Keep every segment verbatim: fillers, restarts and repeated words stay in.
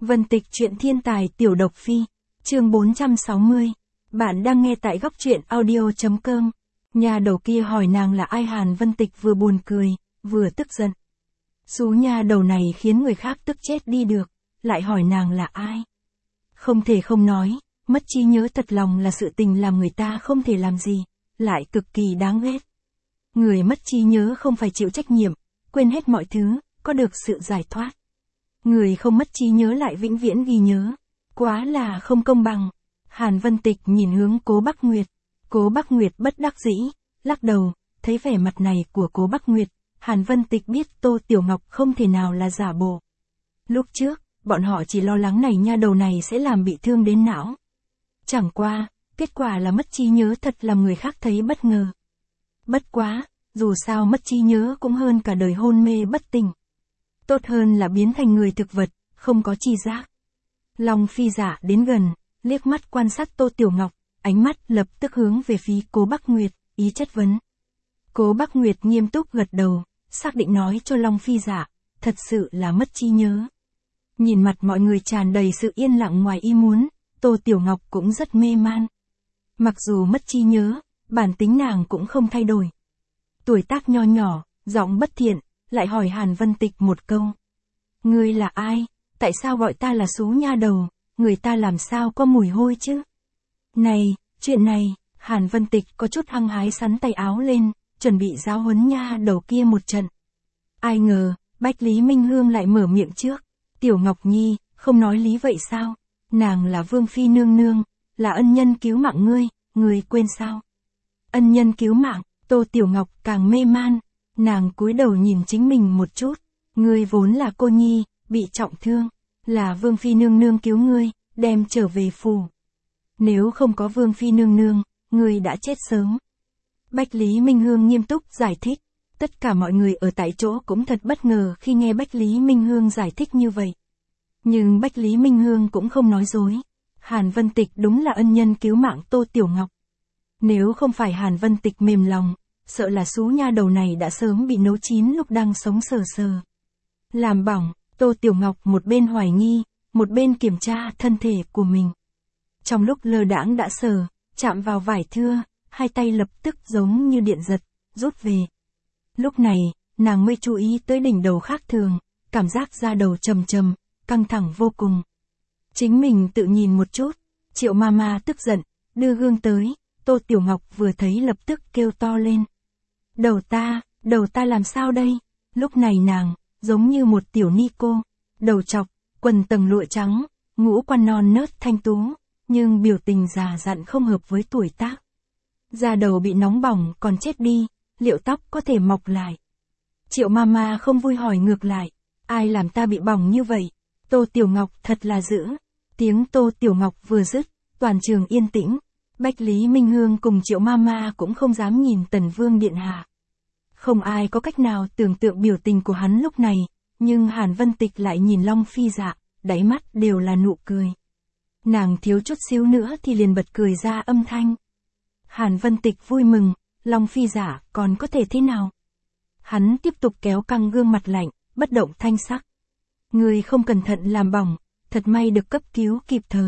Vân Tịch truyện thiên tài tiểu độc phi, chương bốn trăm sáu mươi. Bạn đang nghe tại góc truyện audio.com. Nhà đầu kia hỏi nàng là ai. Hàn Vân Tịch vừa buồn cười, vừa tức giận. Xú nhà đầu này khiến người khác tức chết đi được, lại hỏi nàng là ai. Không thể không nói, mất trí nhớ thật lòng là sự tình làm người ta không thể làm gì, lại cực kỳ đáng ghét. Người mất trí nhớ không phải chịu trách nhiệm, quên hết mọi thứ, có được sự giải thoát. Người không mất trí nhớ lại vĩnh viễn ghi nhớ. Quá là không công bằng. Hàn Vân Tịch nhìn hướng Cố Bắc Nguyệt. Cố Bắc Nguyệt bất đắc dĩ, lắc đầu, thấy vẻ mặt này của Cố Bắc Nguyệt, Hàn Vân Tịch biết Tô Tiểu Ngọc không thể nào là giả bộ. Lúc trước, bọn họ chỉ lo lắng này nha đầu này sẽ làm bị thương đến não. Chẳng qua, kết quả là mất trí nhớ thật làm người khác thấy bất ngờ. Bất quá, dù sao mất trí nhớ cũng hơn cả đời hôn mê bất tỉnh. Tốt hơn là biến thành người thực vật, không có tri giác. Long Phi Dạ đến gần, liếc mắt quan sát Tô Tiểu Ngọc, ánh mắt lập tức hướng về phía Cố Bắc Nguyệt, ý chất vấn. Cố Bắc Nguyệt nghiêm túc gật đầu, xác định nói cho Long Phi Dạ, thật sự là mất trí nhớ. Nhìn mặt mọi người tràn đầy sự yên lặng ngoài ý muốn, Tô Tiểu Ngọc cũng rất mê man. Mặc dù mất trí nhớ, bản tính nàng cũng không thay đổi. Tuổi tác nho nhỏ, giọng bất thiện, lại hỏi Hàn Vân Tịch một câu. Ngươi là ai? Tại sao gọi ta là xú nha đầu? Người ta làm sao có mùi hôi chứ? Này, chuyện này, Hàn Vân Tịch có chút hăng hái sắn tay áo lên, chuẩn bị giáo huấn nha đầu kia một trận. Ai ngờ, Bách Lý Minh Hương lại mở miệng trước. Tiểu Ngọc Nhi, không nói lý vậy sao? Nàng là Vương Phi nương nương, là ân nhân cứu mạng ngươi, ngươi quên sao? Ân nhân cứu mạng, Tô Tiểu Ngọc càng mê man. Nàng cúi đầu nhìn chính mình một chút, ngươi vốn là cô nhi, bị trọng thương, là Vương Phi nương nương cứu ngươi, đem trở về phủ. Nếu không có Vương Phi nương nương, ngươi đã chết sớm. Bách Lý Minh Hương nghiêm túc giải thích, tất cả mọi người ở tại chỗ cũng thật bất ngờ khi nghe Bách Lý Minh Hương giải thích như vậy. Nhưng Bách Lý Minh Hương cũng không nói dối, Hàn Vân Tịch đúng là ân nhân cứu mạng Tô Tiểu Ngọc. Nếu không phải Hàn Vân Tịch mềm lòng, sợ là xú nha đầu này đã sớm bị nấu chín lúc đang sống sờ sờ. Làm bỏng, Tô Tiểu Ngọc một bên hoài nghi, một bên kiểm tra thân thể của mình. Trong lúc lơ đãng đã sờ, chạm vào vải thưa, hai tay lập tức giống như điện giật, rút về. Lúc này, nàng mới chú ý tới đỉnh đầu khác thường, cảm giác da đầu trầm trầm, căng thẳng vô cùng. Chính mình tự nhìn một chút, Triệu Mama tức giận, đưa gương tới, Tô Tiểu Ngọc vừa thấy lập tức kêu to lên. Đầu ta, đầu ta làm sao đây? Lúc này nàng, giống như một tiểu ni cô, đầu trọc, quần tầng lụa trắng, ngũ quan non nớt thanh tú, nhưng biểu tình già dặn không hợp với tuổi tác. Da đầu bị nóng bỏng còn chết đi, liệu tóc có thể mọc lại? Triệu Mama không vui hỏi ngược lại, ai làm ta bị bỏng như vậy? Tô Tiểu Ngọc thật là dữ. Tiếng Tô Tiểu Ngọc vừa dứt, toàn trường yên tĩnh. Bách Lý Minh Hương cùng Triệu Mama cũng không dám nhìn Tần Vương điện hạ. Không ai có cách nào tưởng tượng biểu tình của hắn lúc này, nhưng Hàn Vân Tịch lại nhìn Long Phi Dạ, đáy mắt đều là nụ cười. Nàng thiếu chút xíu nữa thì liền bật cười ra âm thanh. Hàn Vân Tịch vui mừng, Long Phi Dạ còn có thể thế nào? Hắn tiếp tục kéo căng gương mặt lạnh, bất động thanh sắc. Người không cẩn thận làm bỏng, thật may được cấp cứu kịp thời.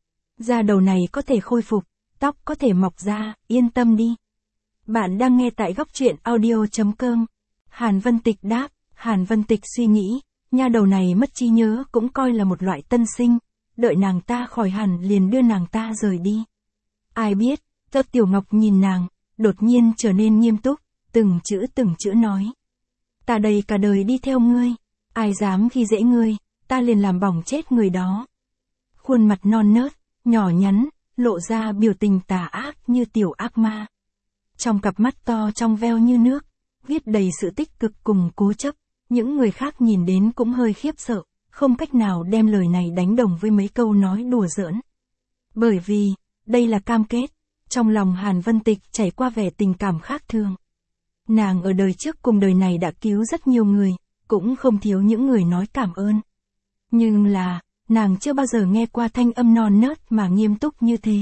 Da đầu này có thể khôi phục, tóc có thể mọc ra, yên tâm đi. Bạn đang nghe tại góc truyện audio.com. Hàn Vân Tịch đáp, Hàn Vân Tịch suy nghĩ, nha đầu này mất trí nhớ cũng coi là một loại tân sinh, đợi nàng ta khỏi hẳn liền đưa nàng ta rời đi. Ai biết, Tô Tiểu Ngọc nhìn nàng, đột nhiên trở nên nghiêm túc, từng chữ từng chữ nói. Ta đây cả đời đi theo ngươi, ai dám khi dễ ngươi, ta liền làm bỏng chết người đó. Khuôn mặt non nớt, nhỏ nhắn, lộ ra biểu tình tà ác như tiểu ác ma. Trong cặp mắt to trong veo như nước, viết đầy sự tích cực cùng cố chấp, những người khác nhìn đến cũng hơi khiếp sợ, không cách nào đem lời này đánh đồng với mấy câu nói đùa giỡn. Bởi vì, đây là cam kết, trong lòng Hàn Vân Tịch chảy qua vẻ tình cảm khác thường. Nàng ở đời trước cùng đời này đã cứu rất nhiều người, cũng không thiếu những người nói cảm ơn. Nhưng là, nàng chưa bao giờ nghe qua thanh âm non nớt mà nghiêm túc như thế.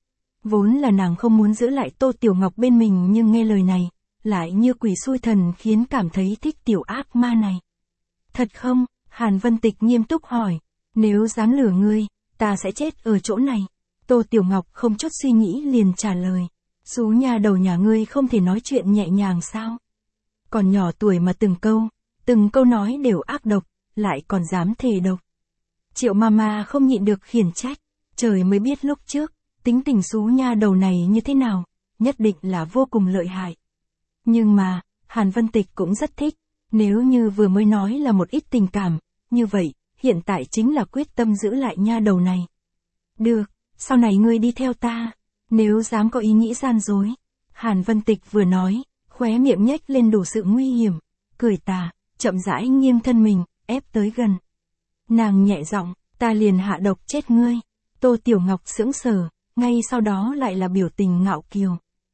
Vốn là nàng không muốn giữ lại Tô Tiểu Ngọc bên mình nhưng nghe lời này, lại như quỷ xui thần khiến cảm thấy thích tiểu ác ma này. Thật không? Hàn Vân Tịch nghiêm túc hỏi. Nếu dám lừa ngươi, ta sẽ chết ở chỗ này. Tô Tiểu Ngọc không chút suy nghĩ liền trả lời. Xú nhà đầu nhà ngươi không thể nói chuyện nhẹ nhàng sao? Còn nhỏ tuổi mà từng câu, từng câu nói đều ác độc, lại còn dám thề độc. Triệu Mama không nhịn được khiển trách, trời mới biết lúc trước, tính tình xú nha đầu này như thế nào, nhất định là vô cùng lợi hại. Nhưng mà, Hàn Vân Tịch cũng rất thích, nếu như vừa mới nói là một ít tình cảm, như vậy, hiện tại chính là quyết tâm giữ lại nha đầu này. Được, sau này ngươi đi theo ta, nếu dám có ý nghĩ gian dối. Hàn Vân Tịch vừa nói, khóe miệng nhếch lên đủ sự nguy hiểm, cười tà, chậm rãi nghiêng thân mình, ép tới gần. Nàng nhẹ giọng, ta liền hạ độc chết ngươi. Tô Tiểu Ngọc sững sờ, ngay sau đó lại là biểu tình ngạo kiều.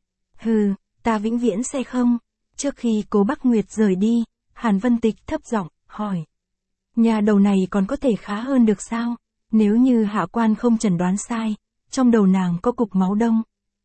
Hừ, ta vĩnh viễn sẽ không. Trước khi Cố Bắc Nguyệt rời đi, Hàn Vân Tịch thấp giọng, hỏi. Nhà đầu này còn có thể khá hơn được sao? Nếu như hạ quan không chẩn đoán sai, trong đầu nàng có cục máu đông.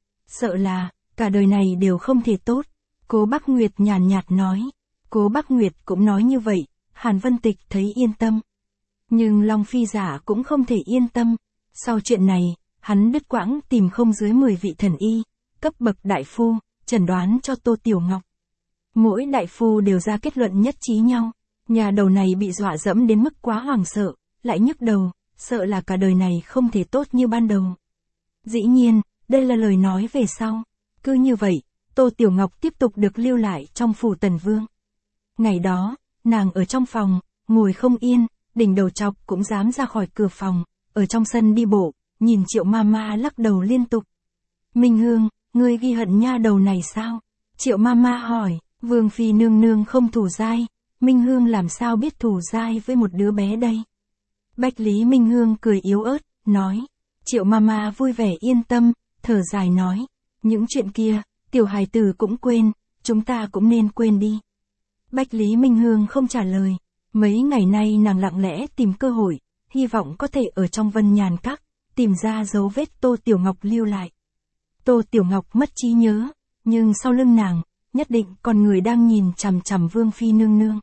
Sợ là, cả đời này đều không thể tốt. Cố Bắc Nguyệt nhàn nhạt nói. Cố Bắc Nguyệt cũng nói như vậy, Hàn Vân Tịch thấy yên tâm. Nhưng Long Phi Giả cũng không thể yên tâm. Sau chuyện này, hắn đứt quãng tìm không dưới mười vị thần y, cấp bậc đại phu, chẩn đoán cho Tô Tiểu Ngọc. Mỗi đại phu đều ra kết luận nhất trí nhau. Nhà đầu này bị dọa dẫm đến mức quá hoảng sợ, lại nhức đầu, sợ là cả đời này không thể tốt như ban đầu. Dĩ nhiên, đây là lời nói về sau. Cứ như vậy, Tô Tiểu Ngọc tiếp tục được lưu lại trong phủ Tần Vương. Ngày đó, nàng ở trong phòng, ngồi không yên, đỉnh đầu chọc cũng dám ra khỏi cửa phòng, ở trong sân đi bộ, nhìn Triệu Mama lắc đầu liên tục. Minh Hương, ngươi ghi hận nha đầu này sao? Triệu Mama hỏi, Vương Phi nương nương không thủ dai, Minh Hương làm sao biết thủ dai với một đứa bé đây? Bách Lý Minh Hương cười yếu ớt, nói. Triệu Mama vui vẻ yên tâm, thở dài nói. Những chuyện kia, tiểu hài tử cũng quên, chúng ta cũng nên quên đi. Bách Lý Minh Hương không trả lời. Mấy ngày nay nàng lặng lẽ tìm cơ hội, hy vọng có thể ở trong Vân Nhàn Các, tìm ra dấu vết Tô Tiểu Ngọc lưu lại. Tô Tiểu Ngọc mất trí nhớ, nhưng sau lưng nàng, nhất định còn người đang nhìn chằm chằm Vương Phi nương nương.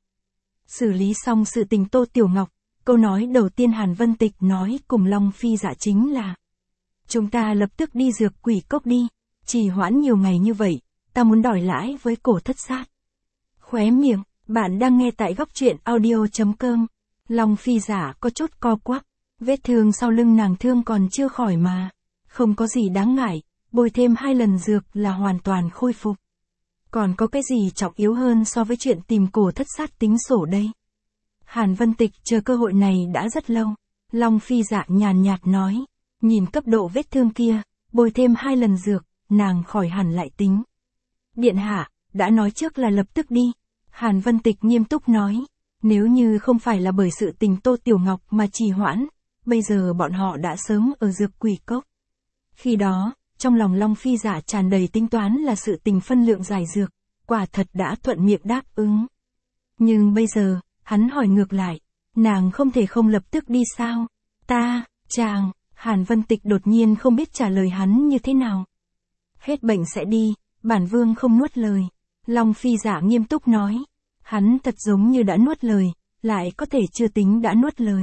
Xử lý xong sự tình Tô Tiểu Ngọc, câu nói đầu tiên Hàn Vân Tịch nói cùng Long Phi Dạ chính là: chúng ta lập tức đi dược quỷ cốc đi, trì hoãn nhiều ngày như vậy, ta muốn đòi lãi với Cổ Thất Sát. Khóe miệng, bạn đang nghe tại góc truyện audio chấm com. Long Phi Giả có chút co quắp, vết thương sau lưng nàng thương còn chưa khỏi mà. Không có gì đáng ngại, bôi thêm hai lần dược là hoàn toàn khôi phục. Còn có cái gì trọng yếu hơn so với chuyện tìm Cổ Thất Sát tính sổ đây? Hàn Vân Tịch chờ cơ hội này đã rất lâu. Long Phi Dạ nhàn nhạt nói, nhìn cấp độ vết thương kia, bôi thêm hai lần dược, nàng khỏi hẳn lại tính. Điện hạ, đã nói trước là lập tức đi. Hàn Vân Tịch nghiêm túc nói, nếu như không phải là bởi sự tình Tô Tiểu Ngọc mà trì hoãn, bây giờ bọn họ đã sớm ở dược quỷ cốc. Khi đó, trong lòng Long Phi Dạ tràn đầy tính toán là sự tình phân lượng giải dược, quả thật đã thuận miệng đáp ứng. Nhưng bây giờ, hắn hỏi ngược lại, nàng không thể không lập tức đi sao? Ta, chàng, Hàn Vân Tịch đột nhiên không biết trả lời hắn như thế nào. Hết bệnh sẽ đi, bản vương không nuốt lời. Long Phi Dạ nghiêm túc nói, hắn thật giống như đã nuốt lời, lại có thể chưa tính đã nuốt lời.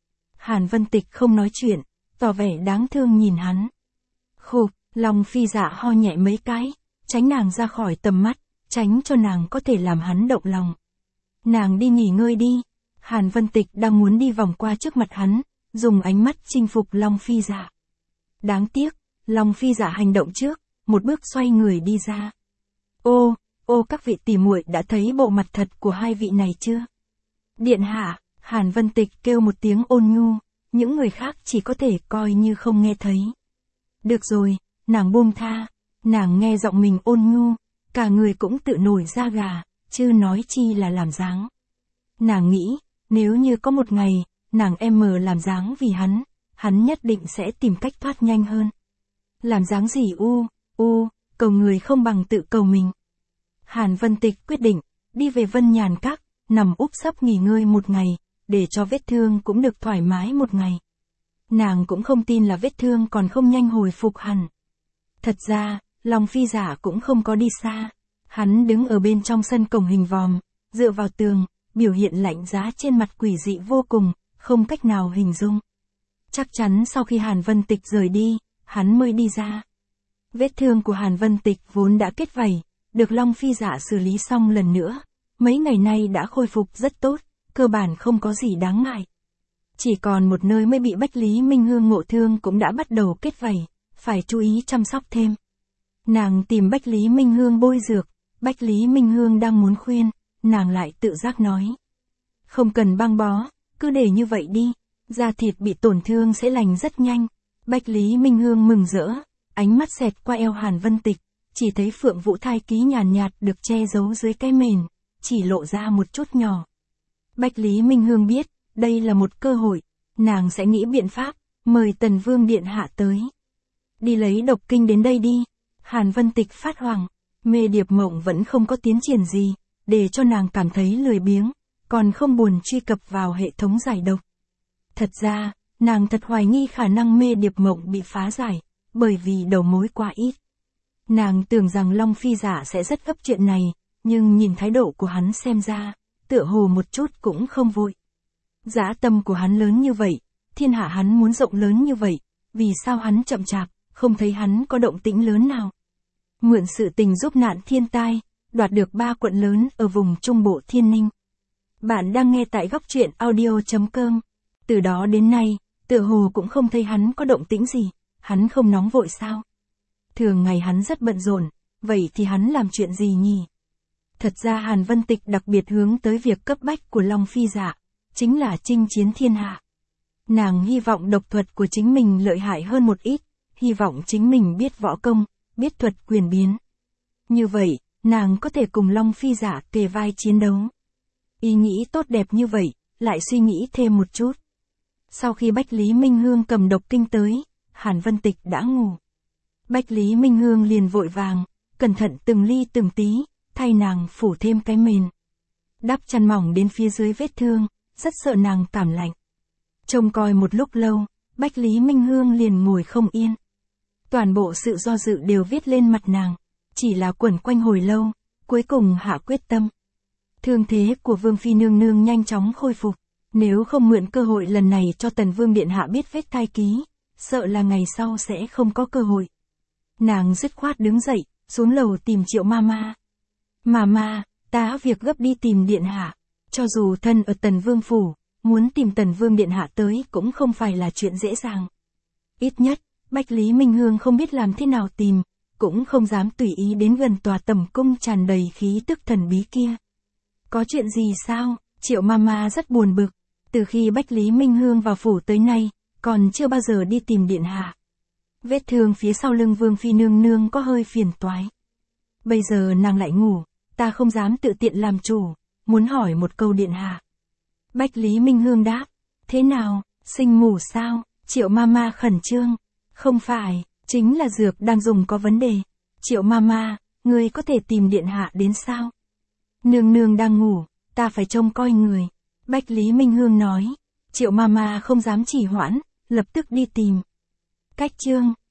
Hàn Vân Tịch không nói chuyện, tỏ vẻ đáng thương nhìn hắn. Khục, Long Phi Dạ ho nhẹ mấy cái, tránh nàng ra khỏi tầm mắt, tránh cho nàng có thể làm hắn động lòng. Nàng đi nghỉ ngơi đi. Hàn Vân Tịch đang muốn đi vòng qua trước mặt hắn, dùng ánh mắt chinh phục Long Phi Dạ. Đáng tiếc, Long Phi Dạ hành động trước, một bước xoay người đi ra. Ô, ô các vị tỷ muội đã thấy bộ mặt thật của hai vị này chưa? Điện hạ, Hàn Vân Tịch kêu một tiếng ôn nhu, những người khác chỉ có thể coi như không nghe thấy. Được rồi, nàng buông tha, nàng nghe giọng mình ôn nhu, cả người cũng tự nổi da gà, chứ nói chi là làm dáng. Nàng nghĩ, nếu như có một ngày, nàng em mờ làm dáng vì hắn, hắn nhất định sẽ tìm cách thoát nhanh hơn. Làm dáng gì u, u, cầu người không bằng tự cầu mình. Hàn Vân Tịch quyết định, đi về Vân Nhàn Các, nằm úp sấp nghỉ ngơi một ngày, để cho vết thương cũng được thoải mái một ngày. Nàng cũng không tin là vết thương còn không nhanh hồi phục hẳn. Thật ra, Long Phi Giả cũng không có đi xa. Hắn đứng ở bên trong sân cổng hình vòm, dựa vào tường, biểu hiện lạnh giá trên mặt quỷ dị vô cùng, không cách nào hình dung. Chắc chắn sau khi Hàn Vân Tịch rời đi, hắn mới đi ra. Vết thương của Hàn Vân Tịch vốn đã kết vảy, được Long Phi Dạ xử lý xong lần nữa, mấy ngày nay đã khôi phục rất tốt, cơ bản không có gì đáng ngại. Chỉ còn một nơi mới bị Bách Lý Minh Hương ngộ thương cũng đã bắt đầu kết vảy, phải chú ý chăm sóc thêm. Nàng tìm Bách Lý Minh Hương bôi dược, Bách Lý Minh Hương đang muốn khuyên, nàng lại tự giác nói. Không cần băng bó, cứ để như vậy đi, da thịt bị tổn thương sẽ lành rất nhanh. Bách Lý Minh Hương mừng rỡ, ánh mắt xẹt qua eo Hàn Vân Tịch, chỉ thấy Phượng Vũ thai ký nhàn nhạt, nhạt được che giấu dưới cái mền, chỉ lộ ra một chút nhỏ. Bách Lý Minh Hương biết, đây là một cơ hội, nàng sẽ nghĩ biện pháp, mời Tần Vương Điện Hạ tới. Đi lấy độc kinh đến đây đi. Hàn Vân Tịch phát hoảng, Mê Điệp Mộng vẫn không có tiến triển gì, để cho nàng cảm thấy lười biếng, còn không buồn truy cập vào hệ thống giải độc. Thật ra, nàng thật hoài nghi khả năng Mê Điệp Mộng bị phá giải, bởi vì đầu mối quá ít. Nàng tưởng rằng Long Phi Dạ sẽ rất gấp chuyện này, nhưng nhìn thái độ của hắn xem ra, tựa hồ một chút cũng không vội. Dã tâm của hắn lớn như vậy, thiên hạ hắn muốn rộng lớn như vậy, vì sao hắn chậm chạp, không thấy hắn có động tĩnh lớn nào. Mượn sự tình giúp nạn thiên tai, đoạt được ba quận lớn ở vùng Trung Bộ Thiên Ninh. Bạn đang nghe tại góc truyện audio chấm com. Từ đó đến nay, tựa hồ cũng không thấy hắn có động tĩnh gì, hắn không nóng vội sao? Thường ngày hắn rất bận rộn, vậy thì hắn làm chuyện gì nhỉ? Thật ra Hàn Vân Tịch đặc biệt hướng tới việc cấp bách của Long Phi Dạ, chính là chinh chiến thiên hạ. Nàng hy vọng độc thuật của chính mình lợi hại hơn một ít, hy vọng chính mình biết võ công, biết thuật quyền biến. Như vậy, nàng có thể cùng Long Phi Dạ kề vai chiến đấu. Ý nghĩ tốt đẹp như vậy, lại suy nghĩ thêm một chút. Sau khi Bách Lý Minh Hương cầm độc kinh tới, Hàn Vân Tịch đã ngủ. Bách Lý Minh Hương liền vội vàng, cẩn thận từng ly từng tí, thay nàng phủ thêm cái mền. Đắp chăn mỏng đến phía dưới vết thương, rất sợ nàng cảm lạnh. Trông coi một lúc lâu, Bách Lý Minh Hương liền ngồi không yên. Toàn bộ sự do dự đều viết lên mặt nàng, chỉ là quẩn quanh hồi lâu, cuối cùng hạ quyết tâm. Thương thế của Vương Phi nương nương nhanh chóng khôi phục, nếu không mượn cơ hội lần này cho Tần Vương Điện Hạ biết vết thai ký, sợ là ngày sau sẽ không có cơ hội. Nàng dứt khoát đứng dậy, xuống lầu tìm Triệu Mama. Mama, ta việc gấp đi tìm Điện Hạ, cho dù thân ở Tần Vương Phủ, muốn tìm Tần Vương Điện Hạ tới cũng không phải là chuyện dễ dàng. Ít nhất, Bách Lý Minh Hương không biết làm thế nào tìm, cũng không dám tùy ý đến gần tòa tẩm cung tràn đầy khí tức thần bí kia. Có chuyện gì sao? Triệu Mama rất buồn bực, từ khi Bách Lý Minh Hương vào phủ tới nay, còn chưa bao giờ đi tìm Điện Hạ. Vết thương phía sau lưng Vương Phi nương nương có hơi phiền toái. Bây giờ nàng lại ngủ, ta không dám tự tiện làm chủ, muốn hỏi một câu Điện Hạ. Bách Lý Minh Hương đáp, thế nào, sinh ngủ sao? Triệu Mama khẩn trương, không phải, chính là dược đang dùng có vấn đề. Triệu Mama, ngươi có thể tìm Điện Hạ đến sao? Nương nương đang ngủ, ta phải trông coi người. Bách Lý Minh Hương nói. Triệu Mama không dám trì hoãn, lập tức đi tìm. Cách chương